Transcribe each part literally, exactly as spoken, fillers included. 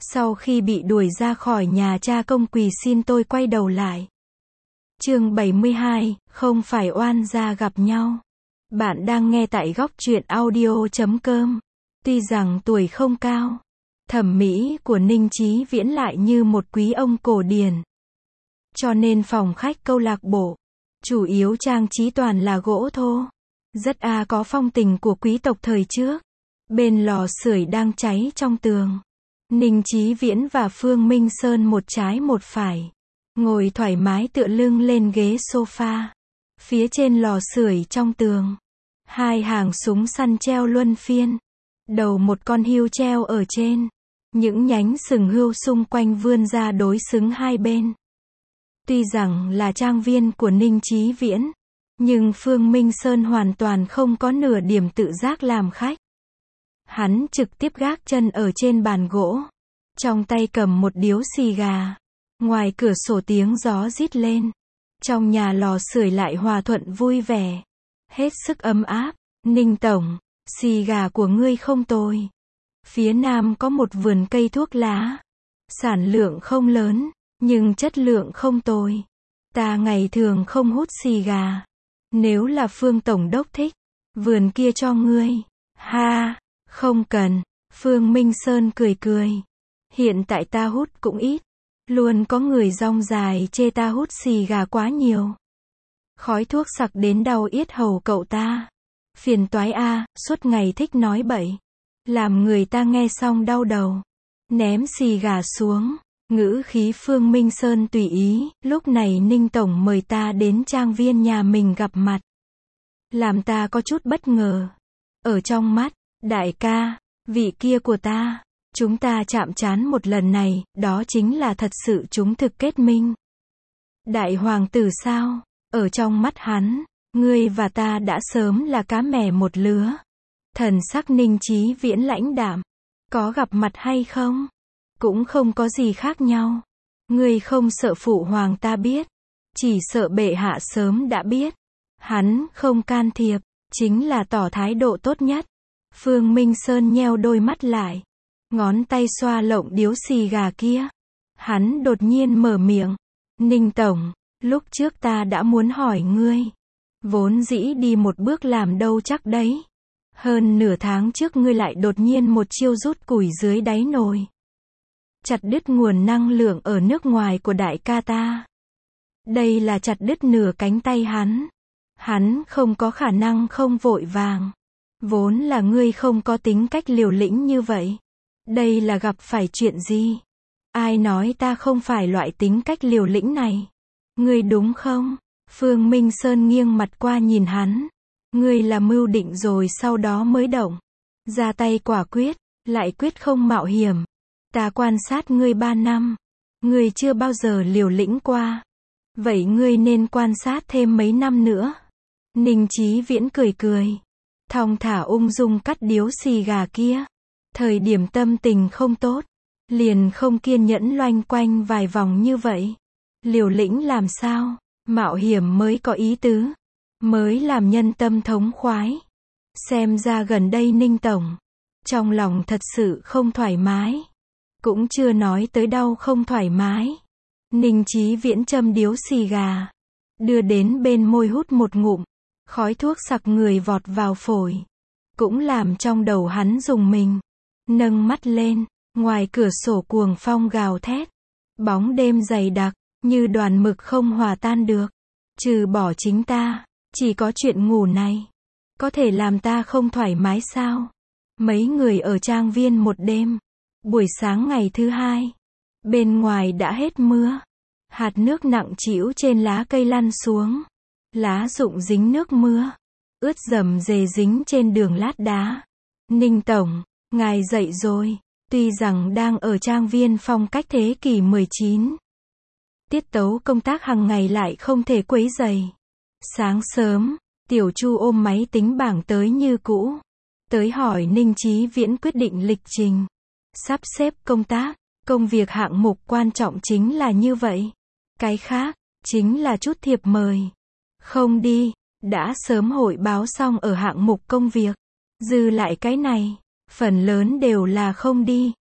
Sau khi bị đuổi ra khỏi nhà, cha công quỳ xin tôi quay đầu lại. Chương bảy mươi hai, không phải oan gia gặp nhau. Bạn đang nghe tại góc truyện audio chấm com. Tuy rằng tuổi không cao, thẩm mỹ của Ninh Chí Viễn lại như một quý ông cổ điển. Cho nên phòng khách câu lạc bộ, chủ yếu trang trí toàn là gỗ thô. Rất a có phong tình của quý tộc thời trước. Bên lò sưởi đang cháy trong tường. Ninh Chí Viễn và Phương Minh Sơn một trái một phải, ngồi thoải mái tựa lưng lên ghế sofa. Phía trên lò sưởi trong tường, hai hàng súng săn treo luân phiên. Đầu một con hươu treo ở trên. Những nhánh sừng hươu xung quanh vươn ra đối xứng hai bên. Tuy rằng là trang viên của Ninh Chí Viễn, nhưng Phương Minh Sơn hoàn toàn không có nửa điểm tự giác làm khách. Hắn trực tiếp gác chân ở trên bàn gỗ, trong tay cầm một điếu xì gà. Ngoài cửa sổ tiếng gió rít lên. Trong nhà lò sưởi lại hòa thuận vui vẻ, hết sức ấm áp. Ninh tổng, xì gà của ngươi không tồi. Phía nam có một vườn cây thuốc lá. Sản lượng không lớn, nhưng chất lượng không tồi. Ta ngày thường không hút xì gà. Nếu là Phương tổng đốc thích, vườn kia cho ngươi. Ha, không cần. Phương Minh Sơn cười cười. Hiện tại ta hút cũng ít. Luôn có người rong dài chê ta hút xì gà quá nhiều. Khói thuốc sặc đến đau yết hầu cậu ta. Phiền toái a, suốt ngày thích nói bậy. Làm người ta nghe xong đau đầu. Ném xì gà xuống. Ngữ khí Phương Minh Sơn tùy ý. Lúc này Ninh tổng mời ta đến trang viên nhà mình gặp mặt. Làm ta có chút bất ngờ. Ở trong mắt, đại ca, vị kia của ta, chúng ta chạm trán một lần này, đó chính là thật sự chúng thực kết minh. Đại hoàng tử sao? Ở trong mắt hắn, ngươi và ta đã sớm là cá mè một lứa. Thần sắc Ninh Chí Viễn lãnh đạm. Có gặp mặt hay không? Cũng không có gì khác nhau. Ngươi không sợ phụ hoàng ta biết. Chỉ sợ bệ hạ sớm đã biết. Hắn không can thiệp, chính là tỏ thái độ tốt nhất. Phương Minh Sơn nheo đôi mắt lại. Ngón tay xoa lộng điếu xì gà kia. Hắn đột nhiên mở miệng. Ninh tổng, lúc trước ta đã muốn hỏi ngươi. Vốn dĩ đi một bước làm đâu chắc đấy. Hơn nửa tháng trước ngươi lại đột nhiên một chiêu rút củi dưới đáy nồi. Chặt đứt nguồn năng lượng ở nước ngoài của đại ca ta. Đây là chặt đứt nửa cánh tay hắn. Hắn không có khả năng không vội vàng. Vốn là ngươi không có tính cách liều lĩnh như vậy. Đây là gặp phải chuyện gì? Ai nói ta không phải loại tính cách liều lĩnh này? Ngươi đúng không? Phương Minh Sơn nghiêng mặt qua nhìn hắn. Ngươi là mưu định rồi sau đó mới động. Ra tay quả quyết, lại quyết không mạo hiểm. Ta quan sát ngươi ba năm. Ngươi chưa bao giờ liều lĩnh qua. Vậy ngươi nên quan sát thêm mấy năm nữa. Ninh Chí Viễn cười cười. Thong thả ung dung cắt điếu xì gà kia. Thời điểm tâm tình không tốt, liền không kiên nhẫn loanh quanh vài vòng như vậy. Liều lĩnh làm sao? Mạo hiểm mới có ý tứ. Mới làm nhân tâm thống khoái. Xem ra gần đây Ninh tổng, trong lòng thật sự không thoải mái. Cũng chưa nói tới đau không thoải mái. Ninh Chí Viễn châm điếu xì gà. Đưa đến bên môi hút một ngụm. Khói thuốc sặc người vọt vào phổi. Cũng làm trong đầu hắn rùng mình. Nâng mắt lên, ngoài cửa sổ cuồng phong gào thét. Bóng đêm dày đặc, như đoàn mực không hòa tan được. Trừ bỏ chính ta, chỉ có chuyện ngủ này. Có thể làm ta không thoải mái sao? Mấy người ở trang viên một đêm. Buổi sáng ngày thứ hai. Bên ngoài đã hết mưa. Hạt nước nặng trĩu trên lá cây lăn xuống. Lá rụng dính nước mưa. Ướt rầm rề dính trên đường lát đá. Ninh tổng, ngài dậy rồi. Tuy rằng đang ở trang viên phong cách thế kỷ mười chín. Tiết tấu công tác hàng ngày lại không thể quấy rầy. Sáng sớm, Tiểu Chu ôm máy tính bảng tới như cũ. Tới hỏi Ninh Chí Viễn quyết định lịch trình. Sắp xếp công tác, công việc hạng mục quan trọng chính là như vậy. Cái khác, chính là chút thiệp mời. Không đi, đã sớm hội báo xong ở hạng mục công việc. Dư lại cái này, phần lớn đều là không đi.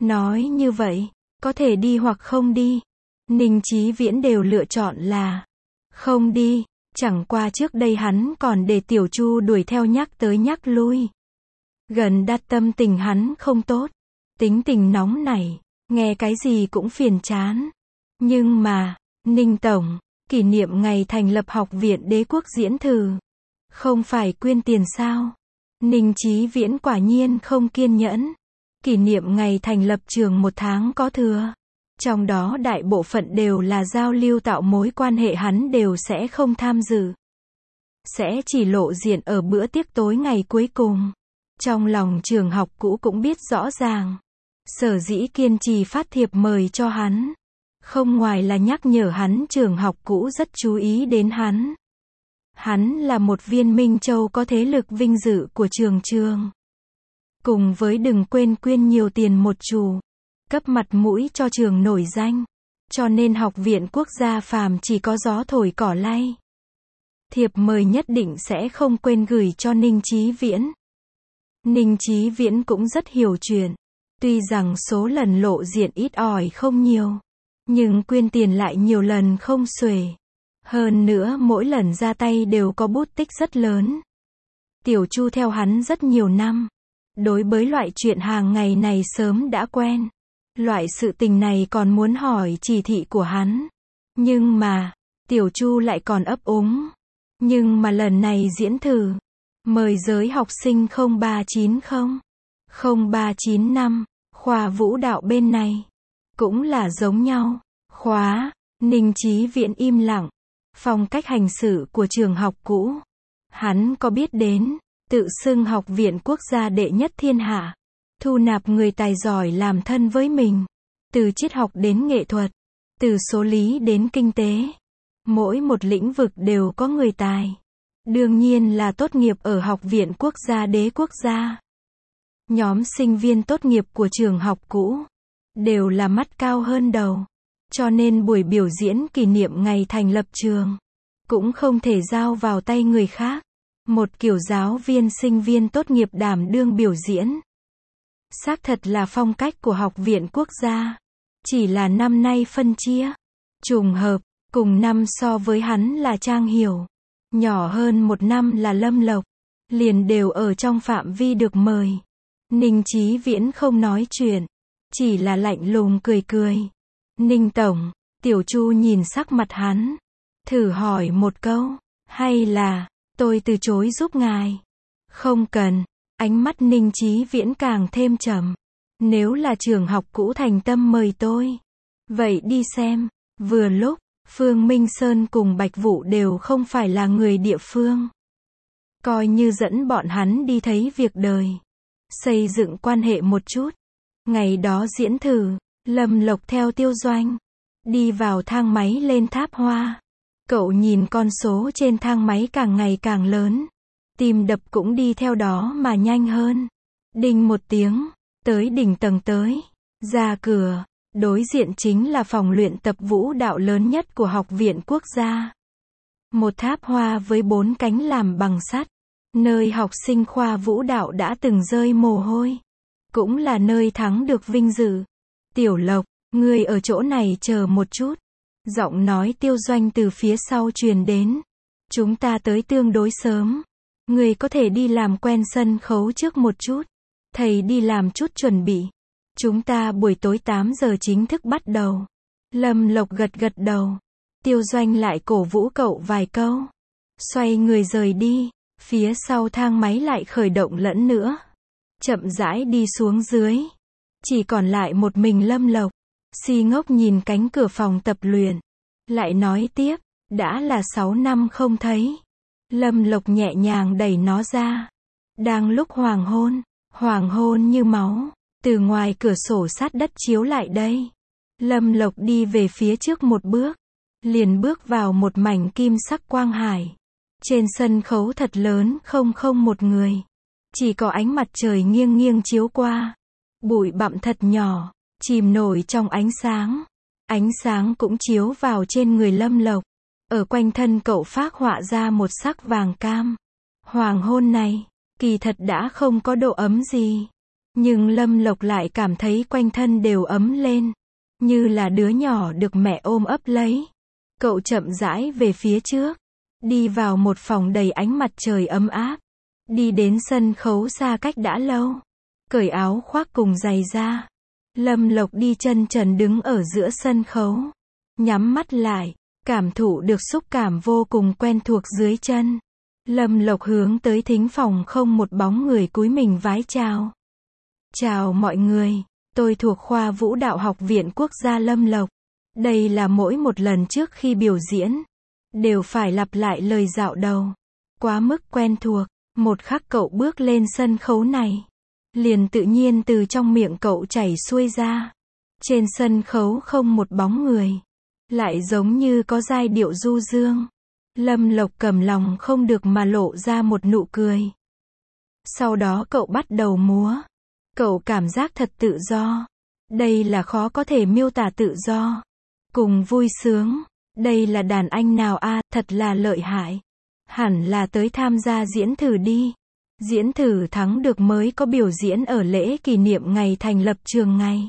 Nói như vậy, có thể đi hoặc không đi. Ninh Chí Viễn đều lựa chọn là không đi. Chẳng qua trước đây hắn còn để Tiểu Chu đuổi theo nhắc tới nhắc lui. Gần đặt tâm tình hắn không tốt. Tính tình nóng nảy, nghe cái gì cũng phiền chán. Nhưng mà, Ninh Tổng, kỷ niệm ngày thành lập Học viện Đế quốc diễn thử. Không phải quyên tiền sao? Ninh Chí Viễn quả nhiên không kiên nhẫn. Kỷ niệm ngày thành lập trường một tháng có thừa. Trong đó đại bộ phận đều là giao lưu tạo mối quan hệ, hắn đều sẽ không tham dự. Sẽ chỉ lộ diện ở bữa tiệc tối ngày cuối cùng. Trong lòng trường học cũ cũng biết rõ ràng. Sở dĩ kiên trì phát thiệp mời cho hắn. Không ngoài là nhắc nhở hắn trường học cũ rất chú ý đến hắn. Hắn là một viên Minh Châu có thế lực vinh dự của trường trường. Cùng với đừng quên quyên nhiều tiền một chù. Cấp mặt mũi cho trường nổi danh. Cho nên Học viện Quốc gia phàm chỉ có gió thổi cỏ lay. Thiệp mời nhất định sẽ không quên gửi cho Ninh Chí Viễn. Ninh Chí Viễn cũng rất hiểu chuyện. Tuy rằng số lần lộ diện ít ỏi không nhiều. Nhưng quyên tiền lại nhiều lần không xuể. Hơn nữa mỗi lần ra tay đều có bút tích rất lớn. Tiểu Chu theo hắn rất nhiều năm. Đối với loại chuyện hàng ngày này sớm đã quen. Loại sự tình này còn muốn hỏi chỉ thị của hắn. Nhưng mà, Tiểu Chu lại còn ấp úng. Nhưng mà lần này diễn thử. Mời giới học sinh không ba chín không, không ba chín năm, khoa vũ đạo bên này. Cũng là giống nhau. Khóa, Ninh Chí Viễn im lặng. Phong cách hành xử của trường học cũ. Hắn có biết đến, tự xưng Học viện Quốc gia đệ nhất thiên hạ. Thu nạp người tài giỏi làm thân với mình. Từ triết học đến nghệ thuật. Từ số lý đến kinh tế. Mỗi một lĩnh vực đều có người tài. Đương nhiên là tốt nghiệp ở Học viện Quốc gia Đế quốc gia. Nhóm sinh viên tốt nghiệp của trường học cũ. Đều là mắt cao hơn đầu. Cho nên buổi biểu diễn kỷ niệm ngày thành lập trường. Cũng không thể giao vào tay người khác. Một kiểu giáo viên sinh viên tốt nghiệp đảm đương biểu diễn. Xác thật là phong cách của Học viện Quốc gia. Chỉ là năm nay phân chia. Trùng hợp, cùng năm so với hắn là Trang Hiểu. Nhỏ hơn một năm là Lâm Lộc. Liền đều ở trong phạm vi được mời. Ninh Chí Viễn không nói chuyện. Chỉ là lạnh lùng cười cười. Ninh Tổng, Tiểu Chu nhìn sắc mặt hắn. Thử hỏi một câu. Hay là, tôi từ chối giúp ngài. Không cần. Ánh mắt Ninh Chí Viễn càng thêm trầm. Nếu là trường học cũ thành tâm mời tôi. Vậy đi xem. Vừa lúc, Phương Minh Sơn cùng Bạch Vũ đều không phải là người địa phương. Coi như dẫn bọn hắn đi thấy việc đời. Xây dựng quan hệ một chút. Ngày đó diễn thử, Lâm Lộc theo Tiêu Doanh. Đi vào thang máy lên tháp hoa. Cậu nhìn con số trên thang máy càng ngày càng lớn. Tim đập cũng đi theo đó mà nhanh hơn. Đinh một tiếng, tới đỉnh tầng tới. Ra cửa, đối diện chính là phòng luyện tập vũ đạo lớn nhất của Học viện Quốc gia. Một tháp hoa với bốn cánh làm bằng sắt. Nơi học sinh khoa vũ đạo đã từng rơi mồ hôi. Cũng là nơi thắng được vinh dự. Tiểu Lộc, ngươi ở chỗ này chờ một chút. Giọng nói Tiêu Doanh từ phía sau truyền đến. Chúng ta tới tương đối sớm. Ngươi có thể đi làm quen sân khấu trước một chút. Thầy đi làm chút chuẩn bị. Chúng ta buổi tối tám giờ chính thức bắt đầu. Lâm Lộc gật gật đầu. Tiêu Doanh lại cổ vũ cậu vài câu. Xoay người rời đi. Phía sau thang máy lại khởi động lẫn nữa. Chậm rãi đi xuống dưới. Chỉ còn lại một mình Lâm Lộc. Si ngốc nhìn cánh cửa phòng tập luyện. Lại nói tiếp. Đã là sáu năm không thấy. Lâm Lộc nhẹ nhàng đẩy nó ra. Đang lúc hoàng hôn. Hoàng hôn như máu. Từ ngoài cửa sổ sát đất chiếu lại đây. Lâm Lộc đi về phía trước một bước. Liền bước vào một mảnh kim sắc quang hải. Trên sân khấu thật lớn không không một người. Chỉ có ánh mặt trời nghiêng nghiêng chiếu qua. Bụi bặm thật nhỏ. Chìm nổi trong ánh sáng. Ánh sáng cũng chiếu vào trên người Lâm Lộc. Ở quanh thân cậu phác họa ra một sắc vàng cam. Hoàng hôn này, kỳ thật đã không có độ ấm gì. Nhưng Lâm Lộc lại cảm thấy quanh thân đều ấm lên, như là đứa nhỏ được mẹ ôm ấp lấy. Cậu chậm rãi về phía trước, đi vào một phòng đầy ánh mặt trời ấm áp, đi đến sân khấu xa cách đã lâu, cởi áo khoác cùng giày ra. Lâm Lộc đi chân trần đứng ở giữa sân khấu, nhắm mắt lại, cảm thụ được xúc cảm vô cùng quen thuộc dưới chân. Lâm Lộc hướng tới thính phòng không một bóng người cúi mình vái chào. Chào mọi người, tôi thuộc khoa Vũ đạo Học viện Quốc gia Lâm Lộc. Đây là mỗi một lần trước khi biểu diễn, đều phải lặp lại lời dạo đầu. Quá mức quen thuộc, một khắc cậu bước lên sân khấu này, liền tự nhiên từ trong miệng cậu chảy xuôi ra. Trên sân khấu không một bóng người, lại giống như có giai điệu du dương. Lâm Lộc cầm lòng không được mà lộ ra một nụ cười. Sau đó cậu bắt đầu múa. Cậu cảm giác thật tự do. Đây là khó có thể miêu tả tự do. Cùng vui sướng. Đây là đàn anh nào a, à, thật là lợi hại. Hẳn là tới tham gia diễn thử đi. Diễn thử thắng được mới có biểu diễn ở lễ kỷ niệm ngày thành lập trường ngày.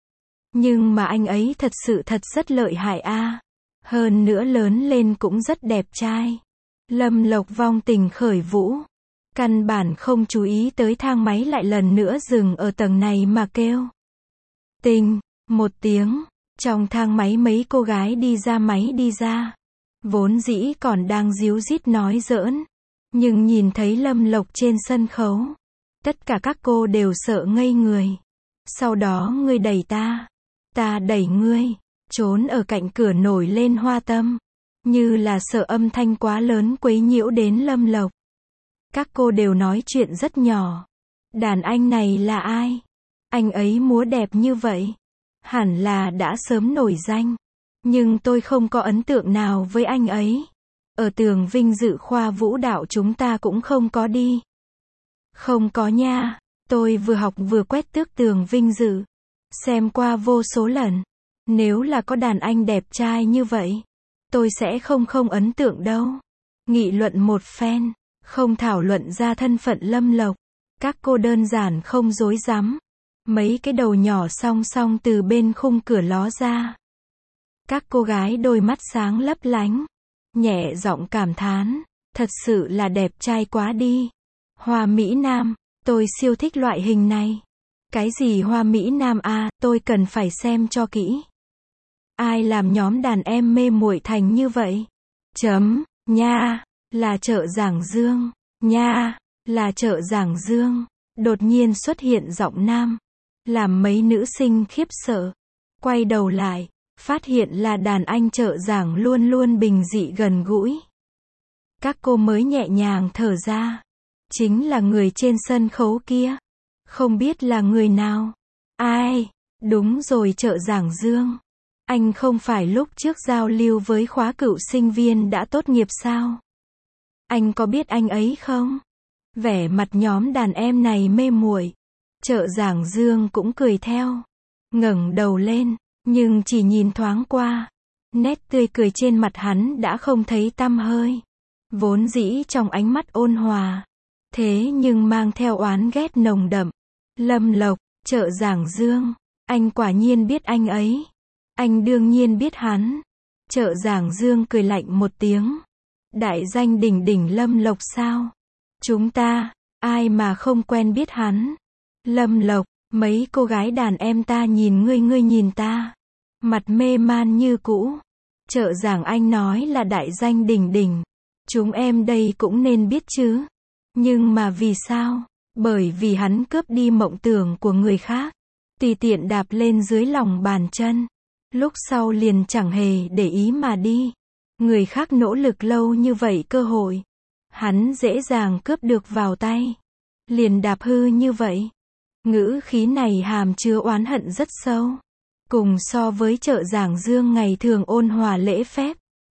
Nhưng mà anh ấy thật sự thật rất lợi hại a. À. Hơn nữa lớn lên cũng rất đẹp trai. Lâm Lộc vong tình khởi vũ. Căn bản không chú ý tới thang máy lại lần nữa dừng ở tầng này mà kêu. Tình, một tiếng. Trong thang máy mấy cô gái đi ra máy đi ra. Vốn dĩ còn đang díu dít nói giỡn. Nhưng nhìn thấy Lâm Lộc trên sân khấu. Tất cả các cô đều sợ ngây người. Sau đó ngươi đẩy ta. Ta đẩy ngươi. Trốn ở cạnh cửa nổi lên hoa tâm. Như là sợ âm thanh quá lớn quấy nhiễu đến Lâm Lộc. Các cô đều nói chuyện rất nhỏ. Đàn anh này là ai? Anh ấy múa đẹp như vậy. Hẳn là đã sớm nổi danh. Nhưng tôi không có ấn tượng nào với anh ấy. Ở tường vinh dự khoa vũ đạo chúng ta cũng không có đi. Không có nha. Tôi vừa học vừa quét tước tường vinh dự. Xem qua vô số lần. Nếu là có đàn anh đẹp trai như vậy, tôi sẽ không không ấn tượng đâu. Nghị luận một phen, không thảo luận ra thân phận Lâm Lộc. Các cô đơn giản không dối rắm. Mấy cái đầu nhỏ song song từ bên khung cửa ló ra. Các cô gái đôi mắt sáng lấp lánh, nhẹ giọng cảm thán, thật sự là đẹp trai quá đi. Hoa Mỹ Nam, tôi siêu thích loại hình này. Cái gì Hoa Mỹ Nam a, à, tôi cần phải xem cho kỹ. Ai làm nhóm đàn em mê muội thành như vậy? Chấm, nha, là Chợ Giảng Dương, nha, là Chợ Giảng Dương. Đột nhiên xuất hiện giọng nam, làm mấy nữ sinh khiếp sợ. Quay đầu lại, phát hiện là đàn anh Chợ Giảng luôn luôn bình dị gần gũi. Các cô mới nhẹ nhàng thở ra. Chính là người trên sân khấu kia. Không biết là người nào. Ai? Đúng rồi, Chợ Giảng Dương. Anh không phải lúc trước giao lưu với khóa cựu sinh viên đã tốt nghiệp sao? Anh có biết anh ấy không? Vẻ mặt nhóm đàn em này mê muội. Chợ Giảng Dương cũng cười theo. Ngẩng đầu lên, nhưng chỉ nhìn thoáng qua. Nét tươi cười trên mặt hắn đã không thấy tăm hơi. Vốn dĩ trong ánh mắt ôn hòa. Thế nhưng mang theo oán ghét nồng đậm. Lâm Lộc, Chợ Giảng Dương. Anh quả nhiên biết anh ấy. Anh đương nhiên biết hắn. Chợ Giảng Dương cười lạnh một tiếng. Đại danh đỉnh đỉnh Lâm Lộc sao? Chúng ta, ai mà không quen biết hắn? Lâm Lộc, mấy cô gái đàn em ta nhìn ngươi ngươi nhìn ta. Mặt mê man như cũ. Chợ Giảng anh nói là đại danh đỉnh đỉnh. Chúng em đây cũng nên biết chứ. Nhưng mà vì sao? Bởi vì hắn cướp đi mộng tưởng của người khác. Tùy tiện đạp lên dưới lòng bàn chân. Lúc sau liền chẳng hề để ý mà đi. Người khác nỗ lực lâu như vậy cơ hội. Hắn dễ dàng cướp được vào tay. Liền đạp hư như vậy. Ngữ khí này hàm chứa oán hận rất sâu. Cùng so với Chợ Giảng Dương ngày thường ôn hòa lễ phép.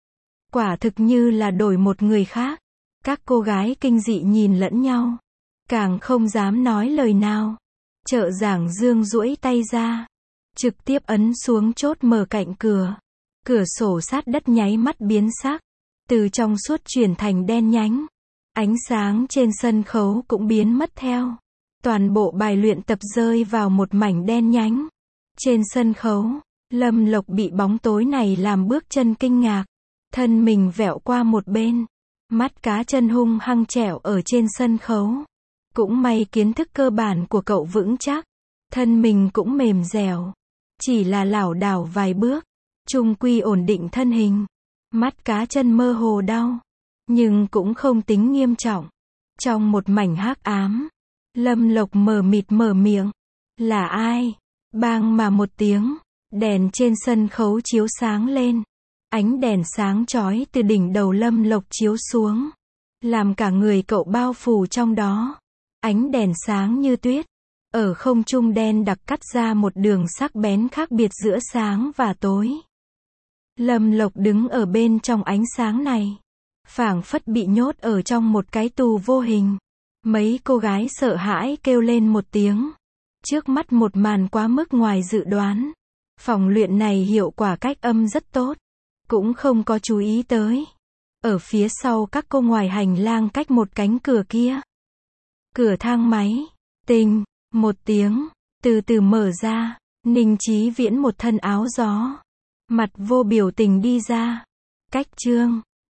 Quả thực như là đổi một người khác. Các cô gái kinh dị nhìn lẫn nhau. Càng không dám nói lời nào. Chợ Giảng Dương duỗi tay ra. Trực tiếp ấn xuống chốt mở cạnh cửa. Cửa sổ sát đất nháy mắt biến sắc. Từ trong suốt chuyển thành đen nhánh. Ánh sáng trên sân khấu cũng biến mất theo. Toàn bộ bài luyện tập rơi vào một mảnh đen nhánh. Trên sân khấu, Lâm Lộc bị bóng tối này làm bước chân kinh ngạc. Thân mình vẹo qua một bên. Mắt cá chân hung hăng trẹo ở trên sân khấu. Cũng may kiến thức cơ bản của cậu vững chắc. Thân mình cũng mềm dẻo. Chỉ là lảo đảo vài bước. Chung quy ổn định thân hình. Mắt cá chân mơ hồ đau. Nhưng cũng không tính nghiêm trọng. Trong một mảnh hắc ám. Lâm Lộc mờ mịt mở miệng. Là ai? Bang mà một tiếng. Đèn trên sân khấu chiếu sáng lên. Ánh đèn sáng chói từ đỉnh đầu Lâm Lộc chiếu xuống. Làm cả người cậu bao phủ trong đó. Ánh đèn sáng như tuyết. Ở không trung đen đặc cắt ra một đường sắc bén khác biệt giữa sáng và tối. Lâm Lộc đứng ở bên trong ánh sáng này. Phảng phất bị nhốt ở trong một cái tù vô hình. Mấy cô gái sợ hãi kêu lên một tiếng. Trước mắt một màn quá mức ngoài dự đoán. Phòng luyện này hiệu quả cách âm rất tốt. Cũng không có chú ý tới. Ở phía sau các cô ngoài hành lang cách một cánh cửa kia. Cửa thang máy. Tinh. Một tiếng. Từ từ mở ra. Ninh Chí Viễn một thân áo gió. Mặt vô biểu tình đi ra. Cách chương.